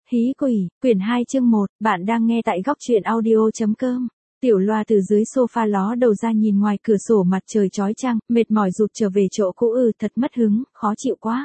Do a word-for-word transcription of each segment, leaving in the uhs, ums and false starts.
Hí quỷ, quyển hai chương một, bạn đang nghe tại góc truyện audio.com. Tiểu Loa từ dưới sofa ló đầu ra nhìn ngoài cửa sổ mặt trời chói chang, mệt mỏi rụt trở về chỗ cũ ư, thật mất hứng, khó chịu quá.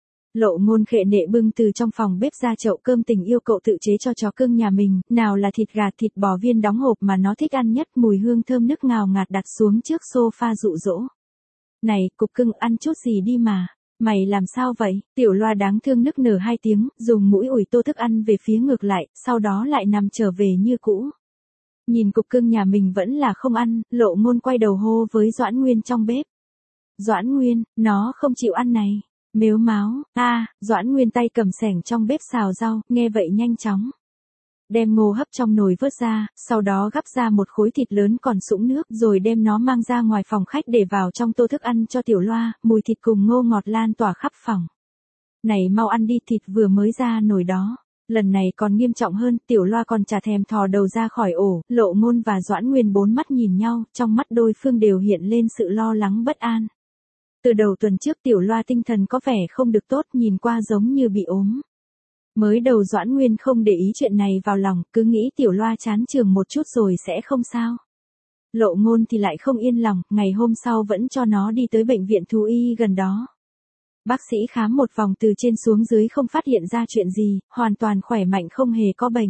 Lộ Ngôn khệ nệ bưng từ trong phòng bếp ra chậu cơm tình yêu cậu tự chế cho chó cưng nhà mình, nào là thịt gà thịt bò viên đóng hộp mà nó thích ăn nhất, mùi hương thơm nức ngào ngạt đặt xuống trước sofa dụ dỗ. Này, cục cưng ăn chút gì đi mà. Mày làm sao vậy? Tiểu Loa đáng thương nức nở hai tiếng, dùng mũi ủi tô thức ăn về phía ngược lại, sau đó lại nằm trở về như cũ. Nhìn cục cưng nhà mình vẫn là không ăn, Lộ Ngôn quay đầu hô với Doãn Nguyên trong bếp. Doãn Nguyên, nó không chịu ăn này. Mếu máo, a à, Doãn Nguyên tay cầm xẻng trong bếp xào rau, nghe vậy nhanh chóng. Đem ngô hấp trong nồi vớt ra, sau đó gắp ra một khối thịt lớn còn sũng nước rồi đem nó mang ra ngoài phòng khách để vào trong tô thức ăn cho Tiểu Loa, mùi thịt cùng ngô ngọt lan tỏa khắp phòng. Này mau ăn đi, thịt vừa mới ra nồi đó. Lần này còn nghiêm trọng hơn, Tiểu Loa còn chả thèm thò đầu ra khỏi ổ, Lộ Ngôn và Doãn Nguyên bốn mắt nhìn nhau, trong mắt đôi phương đều hiện lên sự lo lắng bất an. Từ đầu tuần trước Tiểu Loa tinh thần có vẻ không được tốt, nhìn qua giống như bị ốm. Mới đầu Doãn Nguyên không để ý chuyện này vào lòng, cứ nghĩ Tiểu Loa chán trường một chút rồi sẽ không sao. Lộ Ngôn thì lại không yên lòng, ngày hôm sau vẫn cho nó đi tới bệnh viện thú y gần đó. Bác sĩ khám một vòng từ trên xuống dưới không phát hiện ra chuyện gì, hoàn toàn khỏe mạnh không hề có bệnh.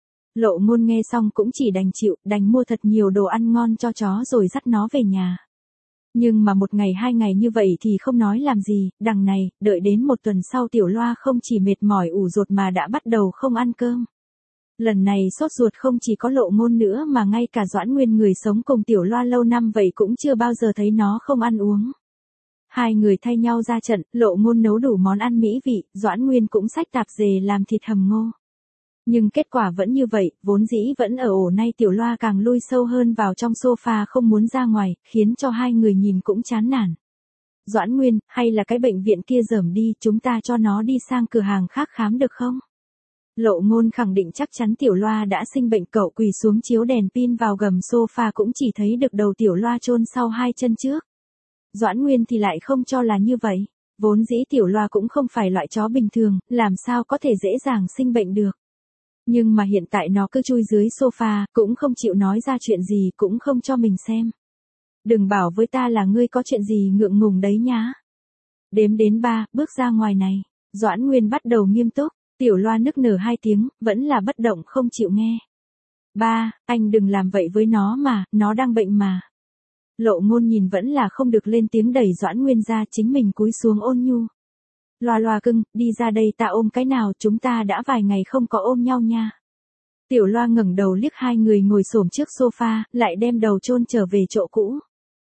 Lộ Ngôn nghe xong cũng chỉ đành chịu, đành mua thật nhiều đồ ăn ngon cho chó rồi dắt nó về nhà. Nhưng mà một ngày hai ngày như vậy thì không nói làm gì, đằng này, đợi đến một tuần sau Tiểu Loa không chỉ mệt mỏi ủ rột mà đã bắt đầu không ăn cơm. Lần này sốt ruột không chỉ có Lộ Ngôn nữa mà ngay cả Doãn Nguyên người sống cùng Tiểu Loa lâu năm vậy cũng chưa bao giờ thấy nó không ăn uống. Hai người thay nhau ra trận, Lộ Ngôn nấu đủ món ăn mỹ vị, Doãn Nguyên cũng xách tạp dề làm thịt hầm ngô. Nhưng kết quả vẫn như vậy, vốn dĩ vẫn ở ổ nay Tiểu Loa càng lui sâu hơn vào trong sofa không muốn ra ngoài, khiến cho hai người nhìn cũng chán nản. Doãn Nguyên, hay là cái bệnh viện kia dởm đi, chúng ta cho nó đi sang cửa hàng khác khám được không? Lộ Ngôn khẳng định chắc chắn Tiểu Loa đã sinh bệnh, cậu quỳ xuống chiếu đèn pin vào gầm sofa cũng chỉ thấy được đầu Tiểu Loa chôn sau hai chân trước. Doãn Nguyên thì lại không cho là như vậy, vốn dĩ Tiểu Loa cũng không phải loại chó bình thường, làm sao có thể dễ dàng sinh bệnh được. Nhưng mà hiện tại nó cứ chui dưới sofa, cũng không chịu nói ra chuyện gì, cũng không cho mình xem. Đừng bảo với ta là ngươi có chuyện gì ngượng ngùng đấy nhá. Đếm đến ba, bước ra ngoài này. Doãn Nguyên bắt đầu nghiêm túc, Tiểu Loa nức nở hai tiếng, vẫn là bất động không chịu nghe. Ba, anh đừng làm vậy với nó mà, nó đang bệnh mà. Lộ Ngôn nhìn vẫn là không được lên tiếng đẩy Doãn Nguyên ra, chính mình cúi xuống ôn nhu. Loa Loa cưng, đi ra đây ta ôm cái nào, chúng ta đã vài ngày không có ôm nhau nha. Tiểu Loa ngẩng đầu liếc hai người ngồi xổm trước sofa, lại đem đầu chôn trở về chỗ cũ.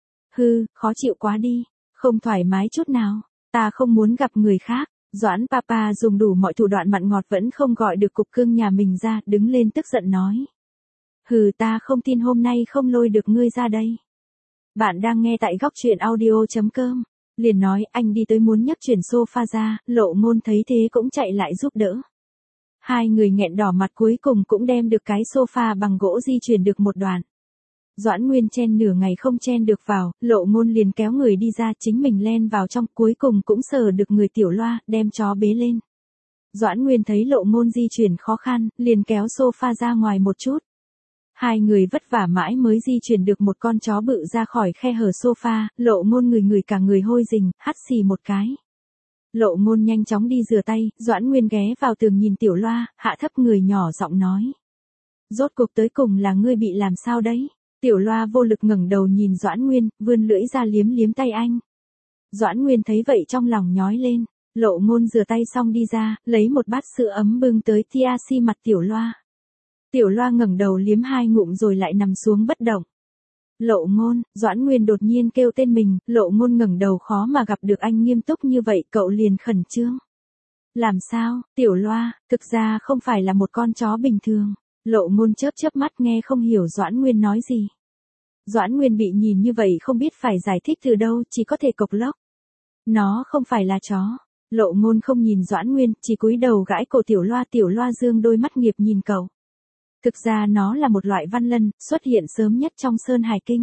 Hư, khó chịu quá đi, không thoải mái chút nào, ta không muốn gặp người khác. Doãn Papa dùng đủ mọi thủ đoạn mặn ngọt vẫn không gọi được cục cưng nhà mình ra, đứng lên tức giận nói. Hừ, ta không tin hôm nay không lôi được ngươi ra đây. Bạn đang nghe tại góc truyện audio.com. Liền nói anh đi tới muốn nhấc chuyển sofa ra, Lộ Ngôn thấy thế cũng chạy lại giúp đỡ. Hai người nghẹn đỏ mặt cuối cùng cũng đem được cái sofa bằng gỗ di chuyển được một đoạn. Doãn Nguyên chen nửa ngày không chen được vào, Lộ Ngôn liền kéo người đi ra, chính mình len vào trong, cuối cùng cũng sờ được người Tiểu Loa, đem chó bế lên. Doãn Nguyên thấy Lộ Ngôn di chuyển khó khăn, liền kéo sofa ra ngoài một chút. Hai người vất vả mãi mới di chuyển được một con chó bự ra khỏi khe hở sofa, Lộ Ngôn người người cả người hôi rình, hắt xì một cái. Lộ Ngôn nhanh chóng đi rửa tay, Doãn Nguyên ghé vào tường nhìn Tiểu Loa, hạ thấp người nhỏ giọng nói. Rốt cuộc tới cùng là ngươi bị làm sao đấy? Tiểu Loa vô lực ngẩng đầu nhìn Doãn Nguyên, vươn lưỡi ra liếm liếm tay anh. Doãn Nguyên thấy vậy trong lòng nhói lên, Lộ Ngôn rửa tay xong đi ra, lấy một bát sữa ấm bưng tới tia si mặt Tiểu Loa. Tiểu Loa ngẩng đầu liếm hai ngụm rồi lại nằm xuống bất động. Lộ Ngôn, Doãn Nguyên đột nhiên kêu tên mình, Lộ Ngôn ngẩng đầu khó mà gặp được anh nghiêm túc như vậy, cậu liền khẩn trương. Làm sao, Tiểu Loa, thực ra không phải là một con chó bình thường. Lộ Ngôn chớp chớp mắt nghe không hiểu Doãn Nguyên nói gì. Doãn Nguyên bị nhìn như vậy không biết phải giải thích từ đâu, chỉ có thể cộc lốc. Nó không phải là chó. Lộ Ngôn không nhìn Doãn Nguyên, chỉ cúi đầu gãi cổ Tiểu Loa, Tiểu Loa dương đôi mắt nghiệp nhìn cậu. Thực ra nó là một loại văn lân, xuất hiện sớm nhất trong Sơn Hải Kinh.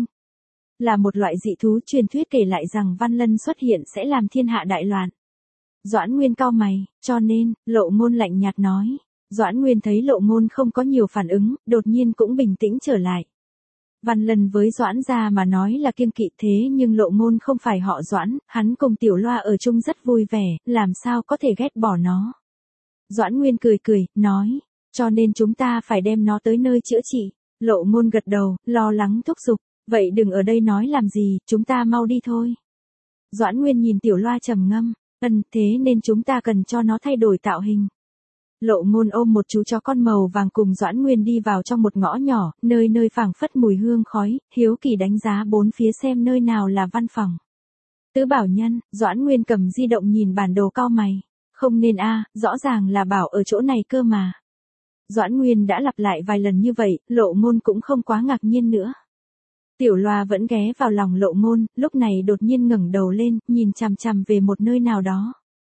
Là một loại dị thú truyền thuyết kể lại rằng văn lân xuất hiện sẽ làm thiên hạ đại loạn. Doãn Nguyên cau mày, cho nên, Lộ Ngôn lạnh nhạt nói. Doãn Nguyên thấy Lộ Ngôn không có nhiều phản ứng, đột nhiên cũng bình tĩnh trở lại. Văn Lân với Doãn gia mà nói là kiêng kỵ thế nhưng Lộ Ngôn không phải họ Doãn, hắn cùng Tiểu Loa ở chung rất vui vẻ, làm sao có thể ghét bỏ nó. Doãn Nguyên cười cười, nói, cho nên chúng ta phải đem nó tới nơi chữa trị. Lộ Ngôn gật đầu, lo lắng thúc giục, vậy đừng ở đây nói làm gì, chúng ta mau đi thôi. Doãn Nguyên nhìn Tiểu Loa trầm ngâm, ân, thế nên chúng ta cần cho nó thay đổi tạo hình. Lộ Ngôn ôm một chú chó con màu vàng cùng Doãn Nguyên đi vào trong một ngõ nhỏ, nơi nơi phảng phất mùi hương khói, hiếu kỳ đánh giá bốn phía xem nơi nào là văn phòng. Tứ Bảo Nhân, Doãn Nguyên cầm di động nhìn bản đồ cau mày, không nên a, rõ ràng là bảo ở chỗ này cơ mà. Doãn Nguyên đã lặp lại vài lần như vậy, Lộ Ngôn cũng không quá ngạc nhiên nữa. Tiểu Loa vẫn ghé vào lòng Lộ Ngôn, lúc này đột nhiên ngẩng đầu lên, nhìn chằm chằm về một nơi nào đó.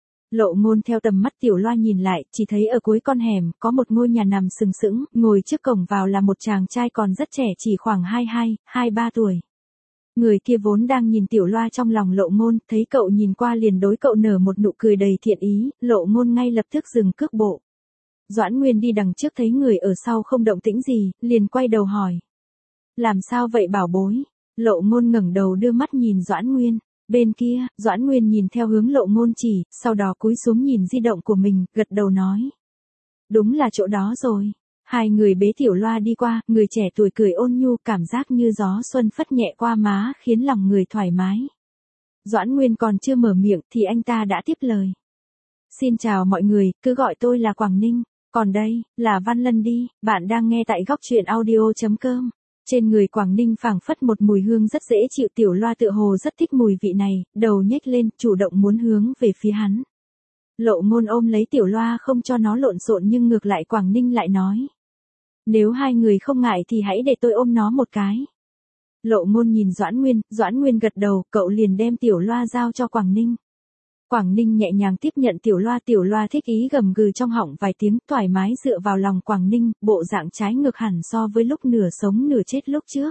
Lộ Ngôn theo tầm mắt Tiểu Loa nhìn lại, chỉ thấy ở cuối con hẻm, có một ngôi nhà nằm sừng sững, ngồi trước cổng vào là một chàng trai còn rất trẻ chỉ khoảng hai mươi hai, hai mươi ba tuổi. Người kia vốn đang nhìn Tiểu Loa trong lòng Lộ Ngôn, thấy cậu nhìn qua liền đối cậu nở một nụ cười đầy thiện ý, Lộ Ngôn ngay lập tức dừng cước bộ. Doãn Nguyên đi đằng trước thấy người ở sau không động tĩnh gì, liền quay đầu hỏi. Làm sao vậy bảo bối? Lộ Ngôn ngẩng đầu đưa mắt nhìn Doãn Nguyên. Bên kia, Doãn Nguyên nhìn theo hướng Lộ Ngôn chỉ, sau đó cúi xuống nhìn di động của mình, gật đầu nói. Đúng là chỗ đó rồi. Hai người bế Tiểu Loa đi qua, người trẻ tuổi cười ôn nhu, cảm giác như gió xuân phất nhẹ qua má, khiến lòng người thoải mái. Doãn Nguyên còn chưa mở miệng thì anh ta đã tiếp lời. Xin chào mọi người, cứ gọi tôi là Quảng Ninh, còn đây, là Văn Lân đi, bạn đang nghe tại góc truyện audio chấm com. Trên người Quảng Ninh phảng phất một mùi hương rất dễ chịu, Tiểu Loa tựa hồ rất thích mùi vị này, đầu nhếch lên, chủ động muốn hướng về phía hắn. Lộ Ngôn ôm lấy Tiểu Loa không cho nó lộn xộn nhưng ngược lại Quảng Ninh lại nói. Nếu hai người không ngại thì hãy để tôi ôm nó một cái. Lộ Ngôn nhìn Doãn Nguyên, Doãn Nguyên gật đầu, cậu liền đem Tiểu Loa giao cho Quảng Ninh. Quảng Ninh nhẹ nhàng tiếp nhận Tiểu Loa, Tiểu Loa thích ý gầm gừ trong họng vài tiếng, thoải mái dựa vào lòng Quảng Ninh, bộ dạng trái ngược hẳn so với lúc nửa sống nửa chết lúc trước.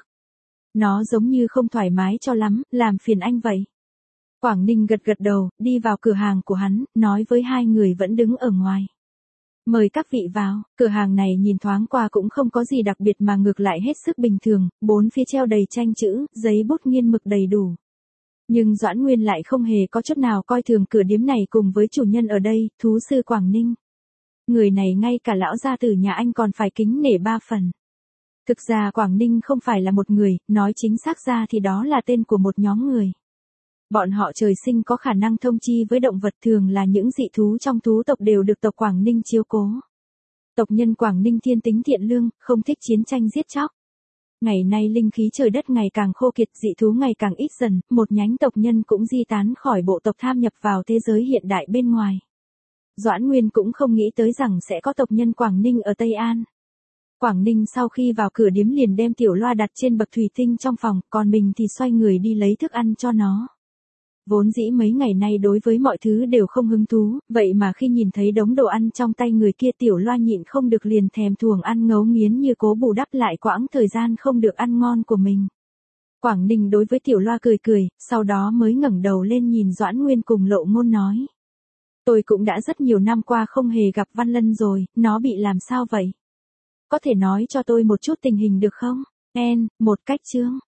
Nó giống như không thoải mái cho lắm, làm phiền anh vậy. Quảng Ninh gật gật đầu, đi vào cửa hàng của hắn, nói với hai người vẫn đứng ở ngoài. Mời các vị vào, cửa hàng này nhìn thoáng qua cũng không có gì đặc biệt mà ngược lại hết sức bình thường, bốn phía treo đầy tranh chữ, giấy bút nghiên mực đầy đủ. Nhưng Doãn Nguyên lại không hề có chút nào coi thường cửa điếm này cùng với chủ nhân ở đây, thú sư Quảng Ninh. Người này ngay cả lão gia tử nhà anh còn phải kính nể ba phần. Thực ra Quảng Ninh không phải là một người, nói chính xác ra thì đó là tên của một nhóm người. Bọn họ trời sinh có khả năng thông chi với động vật, thường là những dị thú trong thú tộc đều được tộc Quảng Ninh chiếu cố. Tộc nhân Quảng Ninh thiên tính thiện lương, không thích chiến tranh giết chóc. Ngày nay linh khí trời đất ngày càng khô kiệt, dị thú ngày càng ít dần, một nhánh tộc nhân cũng di tán khỏi bộ tộc tham nhập vào thế giới hiện đại bên ngoài. Doãn Nguyên cũng không nghĩ tới rằng sẽ có tộc nhân Quảng Ninh ở Tây An. Quảng Ninh sau khi vào cửa điếm liền đem Tiểu Loa đặt trên bậc thủy tinh trong phòng, còn mình thì xoay người đi lấy thức ăn cho nó. Vốn dĩ mấy ngày nay đối với mọi thứ đều không hứng thú, vậy mà khi nhìn thấy đống đồ ăn trong tay người kia Tiểu Loa nhịn không được liền thèm thuồng ăn ngấu nghiến như cố bù đắp lại quãng thời gian không được ăn ngon của mình. Quảng Ninh đối với Tiểu Loa cười cười, sau đó mới ngẩng đầu lên nhìn Doãn Nguyên cùng Lộ Ngôn nói. Tôi cũng đã rất nhiều năm qua không hề gặp Văn Lân rồi, nó bị làm sao vậy? Có thể nói cho tôi một chút tình hình được không? En, một cách chương.